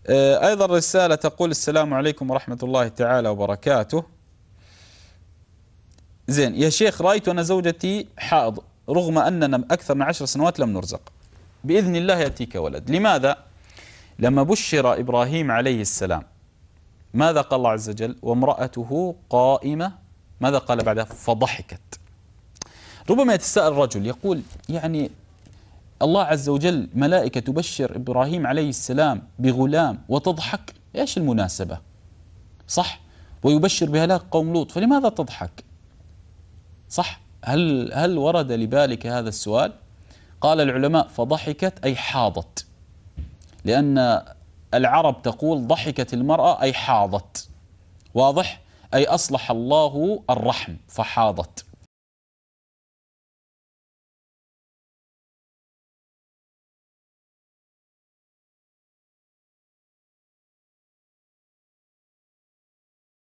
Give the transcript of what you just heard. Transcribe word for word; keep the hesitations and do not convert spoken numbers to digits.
أيضا رسالة تقول: السلام عليكم ورحمة الله تعالى وبركاته. زين يا شيخ، رأيت أن زوجتي حائض رغم أننا أكثر من عشر سنوات لم نرزق. بإذن الله يأتيك ولد. لماذا؟ لما بشر إبراهيم عليه السلام ماذا قال الله عز وجل؟ وامرأته قائمة، ماذا قال بعدها؟ فضحكت. ربما يتساءل الرجل يقول: يعني الله عز وجل ملائكة تبشر إبراهيم عليه السلام بغلام وتضحك، إيش المناسبة؟ صح؟ ويبشر بهلاك قوم لوط، فلماذا تضحك؟ صح؟ هل هل ورد لبالك هذا السؤال؟ قال العلماء: فضحكت أي حاضت، لأن العرب تقول ضحكت المرأة أي حاضت. واضح؟ أي أصلح الله الرحم فحاضت.